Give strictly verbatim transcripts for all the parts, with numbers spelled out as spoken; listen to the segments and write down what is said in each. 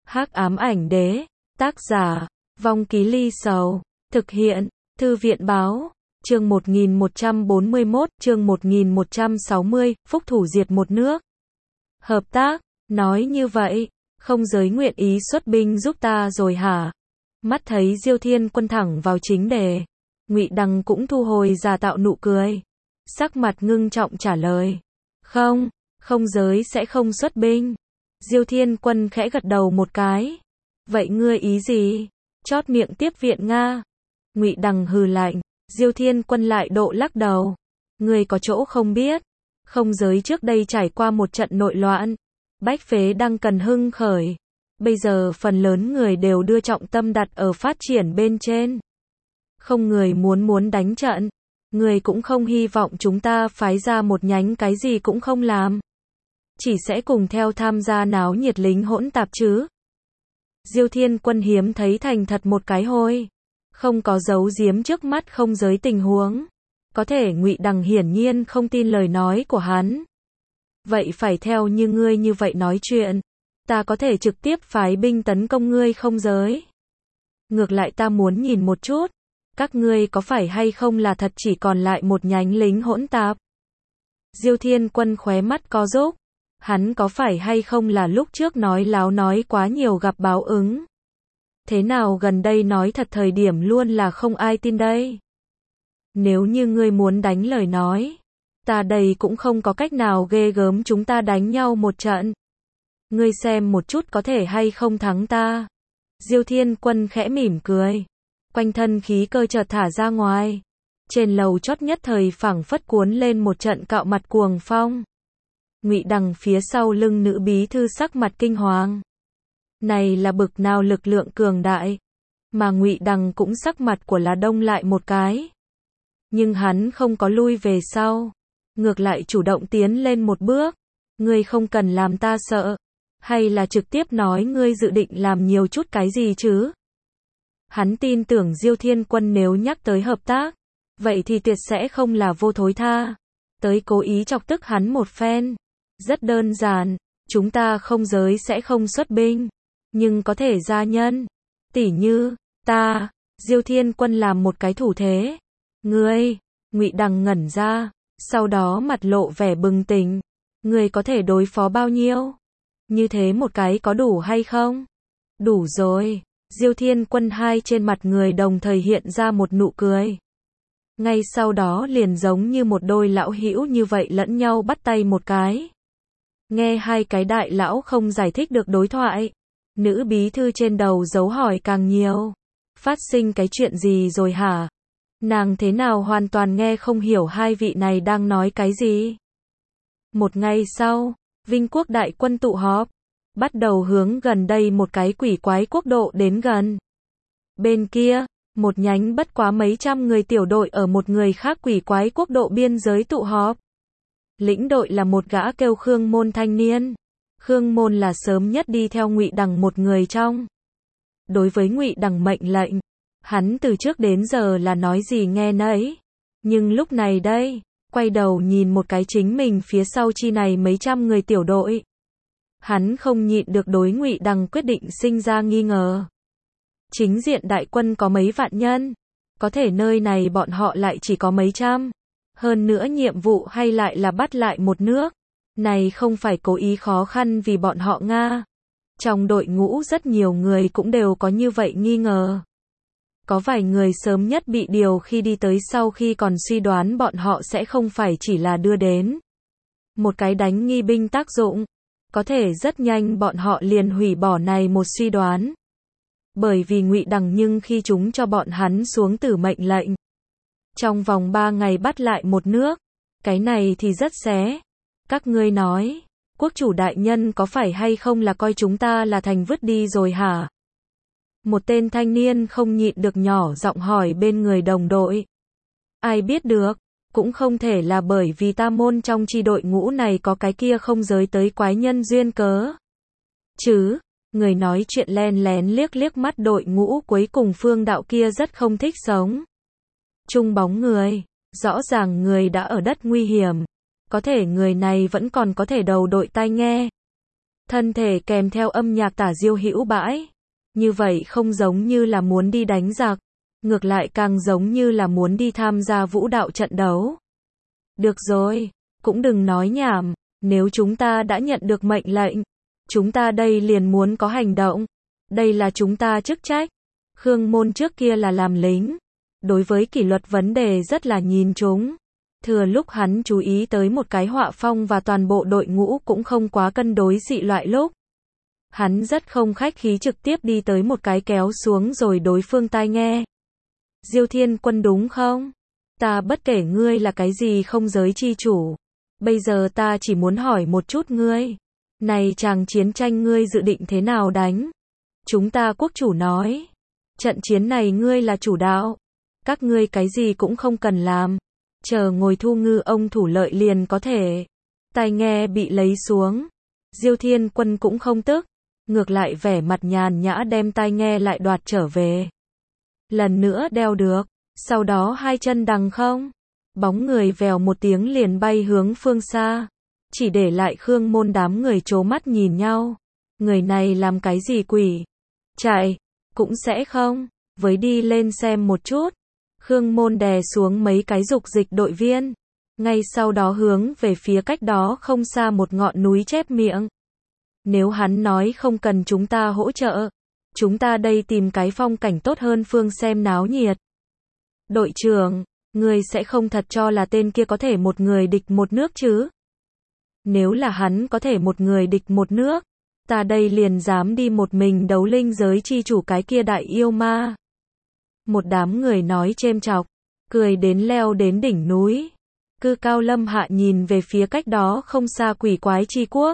Hắc ám ảnh đế, tác giả, Vong Ký Ly Sầu, thực hiện, Thư viện báo, chương một nghìn một trăm bốn mươi mốt, chương một nghìn một trăm sáu mươi, phúc thủ diệt một nước. Hợp tác, nói như vậy, không giới nguyện ý xuất binh giúp ta rồi hả? Mắt thấy Diêu Thiên Quân thẳng vào chính đề, Ngụy Đằng cũng thu hồi giả tạo nụ cười, sắc mặt ngưng trọng trả lời, không, không giới sẽ không xuất binh. Diêu Thiên Quân khẽ gật đầu một cái, vậy ngươi ý gì? Chót miệng tiếp viện Nga. Ngụy Đằng hừ lạnh, Diêu Thiên Quân lại độ lắc đầu, ngươi có chỗ không biết, không giới trước đây trải qua một trận nội loạn, bách phế đang cần hưng khởi, bây giờ phần lớn người đều đưa trọng tâm đặt ở phát triển bên trên. Không người muốn muốn đánh trận, người cũng không hy vọng chúng ta phái ra một nhánh cái gì cũng không làm, chỉ sẽ cùng theo tham gia náo nhiệt lính hỗn tạp chứ. Diêu Thiên Quân hiếm thấy thành thật một cái hôi, không có giấu giếm trước mắt không giới tình huống. Có thể Ngụy Đằng hiển nhiên không tin lời nói của hắn. Vậy phải theo như ngươi như vậy nói chuyện, ta có thể trực tiếp phái binh tấn công ngươi không giới. Ngược lại ta muốn nhìn một chút, các ngươi có phải hay không là thật chỉ còn lại một nhánh lính hỗn tạp. Diêu Thiên Quân khóe mắt co rúm, hắn có phải hay không là lúc trước nói láo nói quá nhiều gặp báo ứng. Thế nào gần đây nói thật thời điểm luôn là không ai tin đây. Nếu như ngươi muốn đánh lời nói, ta đây cũng không có cách nào ghê gớm chúng ta đánh nhau một trận. Ngươi xem một chút có thể hay không thắng ta. Diêu Thiên Quân khẽ mỉm cười, quanh thân khí cơ chợt thả ra ngoài. Trên lầu chót nhất thời phảng phất cuốn lên một trận cạo mặt cuồng phong. Ngụy Đằng phía sau lưng nữ bí thư sắc mặt kinh hoàng. Này là bực nào lực lượng cường đại, mà Ngụy Đằng cũng sắc mặt của là đông lại một cái. Nhưng hắn không có lui về sau, ngược lại chủ động tiến lên một bước. Ngươi không cần làm ta sợ, hay là trực tiếp nói ngươi dự định làm nhiều chút cái gì chứ? Hắn tin tưởng Diêu Thiên Quân nếu nhắc tới hợp tác, vậy thì tuyệt sẽ không là vô thối tha, tới cố ý chọc tức hắn một phen. Rất đơn giản, chúng ta không giới sẽ không xuất binh, nhưng có thể gia nhân. Tỉ như, ta, Diêu Thiên Quân làm một cái thủ thế. Ngươi, Ngụy Đằng ngẩn ra, sau đó mặt lộ vẻ bừng tỉnh. Ngươi có thể đối phó bao nhiêu? Như thế một cái có đủ hay không? Đủ rồi. Diêu Thiên Quân hai trên mặt người đồng thời hiện ra một nụ cười. Ngay sau đó liền giống như một đôi lão hữu như vậy lẫn nhau bắt tay một cái. Nghe hai cái đại lão không giải thích được đối thoại, nữ bí thư trên đầu dấu hỏi càng nhiều. Phát sinh cái chuyện gì rồi hả? Nàng thế nào hoàn toàn nghe không hiểu hai vị này đang nói cái gì. Một ngày sau, Vinh Quốc đại quân tụ họp, bắt đầu hướng gần đây một cái quỷ quái quốc độ đến gần. Bên kia, một nhánh bất quá mấy trăm người tiểu đội ở một người khác quỷ quái quốc độ biên giới tụ họp. Lĩnh đội là một gã kêu Khương Môn thanh niên. Khương Môn là sớm nhất đi theo Ngụy Đằng một người trong. Đối với Ngụy Đằng mệnh lệnh, hắn từ trước đến giờ là nói gì nghe nấy. Nhưng lúc này đây, quay đầu nhìn một cái chính mình phía sau chi này mấy trăm người tiểu đội. Hắn không nhịn được đối Ngụy Đằng quyết định sinh ra nghi ngờ. Chính diện đại quân có mấy vạn nhân, có thể nơi này bọn họ lại chỉ có mấy trăm. Hơn nữa nhiệm vụ hay lại là bắt lại một nước. Này không phải cố ý khó khăn vì bọn họ Nga. Trong đội ngũ rất nhiều người cũng đều có như vậy nghi ngờ. Có vài người sớm nhất bị điều khi đi tới sau khi còn suy đoán bọn họ sẽ không phải chỉ là đưa đến một cái đánh nghi binh tác dụng. Có thể rất nhanh bọn họ liền hủy bỏ này một suy đoán. Bởi vì Ngụy Đằng nhưng khi chúng cho bọn hắn xuống tử mệnh lệnh. Trong vòng ba ngày bắt lại một nước. Cái này thì rất xé. Các ngươi nói, quốc chủ đại nhân có phải hay không là coi chúng ta là thành vứt đi rồi hả? Một tên thanh niên không nhịn được nhỏ giọng hỏi bên người đồng đội. Ai biết được, cũng không thể là bởi vì ta môn trong chi đội ngũ này có cái kia không giới tới quái nhân duyên cớ. Chứ, người nói chuyện len lén liếc liếc mắt đội ngũ cuối cùng phương đạo kia rất không thích sống. Chung bóng người, rõ ràng người đã ở đất nguy hiểm, có thể người này vẫn còn có thể đầu đội tai nghe. Thân thể kèm theo âm nhạc tả diêu hữu bãi. Như vậy không giống như là muốn đi đánh giặc, ngược lại càng giống như là muốn đi tham gia vũ đạo trận đấu. Được rồi, cũng đừng nói nhảm, nếu chúng ta đã nhận được mệnh lệnh, chúng ta đây liền muốn có hành động. Đây là chúng ta chức trách. Khương Môn trước kia là làm lính, đối với kỷ luật vấn đề rất là nhìn trúng. Thừa lúc hắn chú ý tới một cái họa phong và toàn bộ đội ngũ cũng không quá cân đối dị loại lúc. Hắn rất không khách khí trực tiếp đi tới một cái kéo xuống rồi đối phương tai nghe. Diêu Thiên Quân đúng không? Ta bất kể ngươi là cái gì không giới chi chủ. Bây giờ ta chỉ muốn hỏi một chút ngươi. Này chàng chiến tranh ngươi dự định thế nào đánh? Chúng ta quốc chủ nói. Trận chiến này ngươi là chủ đạo. Các ngươi cái gì cũng không cần làm. Chờ ngồi thu ngư ông thủ lợi liền có thể. Tai nghe bị lấy xuống. Diêu Thiên Quân cũng không tức. Ngược lại vẻ mặt nhàn nhã đem tai nghe lại đoạt trở về. Lần nữa đeo được. Sau đó hai chân đằng không. Bóng người vèo một tiếng liền bay hướng phương xa. Chỉ để lại Khương Môn đám người trố mắt nhìn nhau. Người này làm cái gì quỷ? Chạy. Cũng sẽ không. Với đi lên xem một chút. Khương Môn đè xuống mấy cái dục dịch đội viên. Ngay sau đó hướng về phía cách đó không xa một ngọn núi chép miệng. Nếu hắn nói không cần chúng ta hỗ trợ, chúng ta đây tìm cái phong cảnh tốt hơn phương xem náo nhiệt. Đội trưởng, người sẽ không thật cho là tên kia có thể một người địch một nước chứ? Nếu là hắn có thể một người địch một nước, ta đây liền dám đi một mình đấu linh giới chi chủ cái kia đại yêu ma. Một đám người nói chêm chọc, cười đến leo đến đỉnh núi. Cư Cao Lâm Hạ nhìn về phía cách đó không xa quỷ quái chi quốc.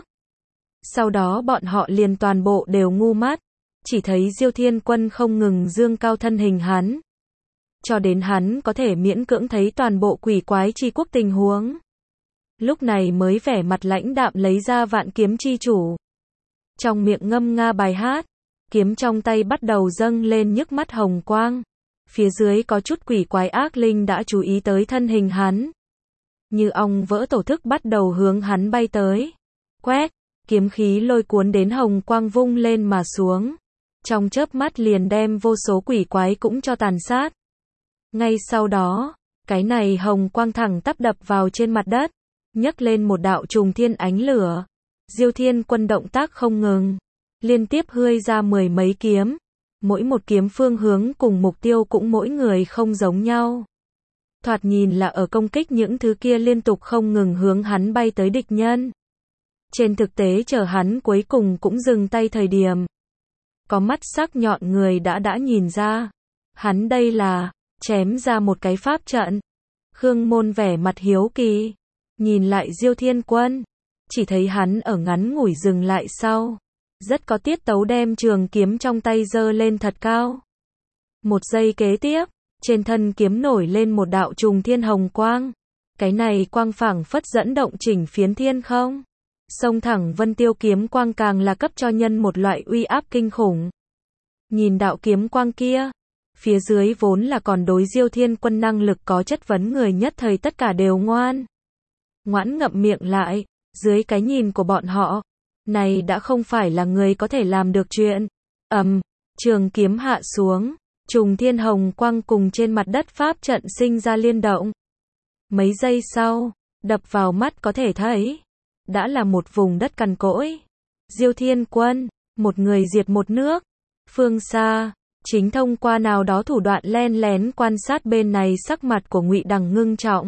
Sau đó bọn họ liền toàn bộ đều ngu mắt, chỉ thấy Diêu Thiên Quân không ngừng dương cao thân hình hắn. Cho đến hắn có thể miễn cưỡng thấy toàn bộ quỷ quái chi quốc tình huống. Lúc này mới vẻ mặt lãnh đạm lấy ra vạn kiếm chi chủ. Trong miệng ngâm nga bài hát, kiếm trong tay bắt đầu dâng lên nhức mắt hồng quang. Phía dưới có chút quỷ quái ác linh đã chú ý tới thân hình hắn. Như ong vỡ tổ thức bắt đầu hướng hắn bay tới. Quét, kiếm khí lôi cuốn đến hồng quang vung lên mà xuống. Trong chớp mắt liền đem vô số quỷ quái cũng cho tàn sát. Ngay sau đó, cái này hồng quang thẳng tắp đập vào trên mặt đất, nhấc lên một đạo trùng thiên ánh lửa. Diêu Thiên Quân động tác không ngừng, liên tiếp hươi ra mười mấy kiếm. Mỗi một kiếm phương hướng cùng mục tiêu cũng mỗi người không giống nhau. Thoạt nhìn là ở công kích những thứ kia liên tục không ngừng hướng hắn bay tới địch nhân. Trên thực tế chờ hắn cuối cùng cũng dừng tay thời điểm. Có mắt sắc nhọn người đã đã nhìn ra. Hắn đây là chém ra một cái pháp trận. Khương Môn vẻ mặt hiếu kỳ. Nhìn lại Diêu Thiên Quân. Chỉ thấy hắn ở ngắn ngủi dừng lại sau. Rất có tiết tấu đem trường kiếm trong tay giơ lên thật cao. Một giây kế tiếp, trên thân kiếm nổi lên một đạo trùng thiên hồng quang. Cái này quang phảng phất dẫn động chỉnh phiến thiên không. Xông thẳng vân tiêu kiếm quang càng là cấp cho nhân một loại uy áp kinh khủng. Nhìn đạo kiếm quang kia, phía dưới vốn là còn đối Diêu Thiên Quân năng lực có chất vấn người nhất thời tất cả đều ngoan. Ngoãn ngậm miệng lại, dưới cái nhìn của bọn họ, này đã không phải là người có thể làm được chuyện. Ầm, trường kiếm hạ xuống, trùng thiên hồng quang cùng trên mặt đất pháp trận sinh ra liên động. Mấy giây sau, đập vào mắt có thể thấy, đã là một vùng đất cằn cỗi. Diêu Thiên Quân, một người diệt một nước. Phương xa, chính thông qua nào đó thủ đoạn len lén quan sát bên này sắc mặt của Ngụy Đằng ngưng trọng.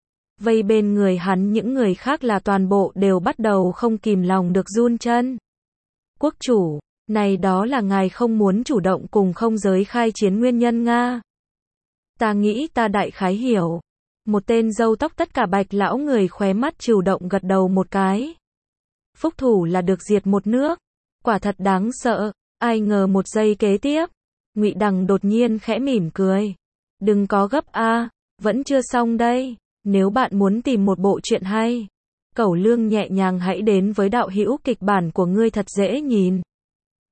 Vây bên người hắn những người khác là toàn bộ đều bắt đầu không kìm lòng được run chân. Quốc chủ, này đó là ngài không muốn chủ động cùng không giới khai chiến nguyên nhân Nga. Ta nghĩ ta đại khái hiểu. Một tên râu tóc tất cả bạch lão người khóe mắt chủ động gật đầu một cái. Phúc thủ là được diệt một nước. Quả thật đáng sợ. Ai ngờ một giây kế tiếp, Ngụy Đằng đột nhiên khẽ mỉm cười. Đừng có gấp a, vẫn chưa xong đây. Nếu bạn muốn tìm một bộ truyện hay, Cẩu Lương nhẹ nhàng hãy đến với đạo hữu kịch bản của ngươi thật dễ nhìn.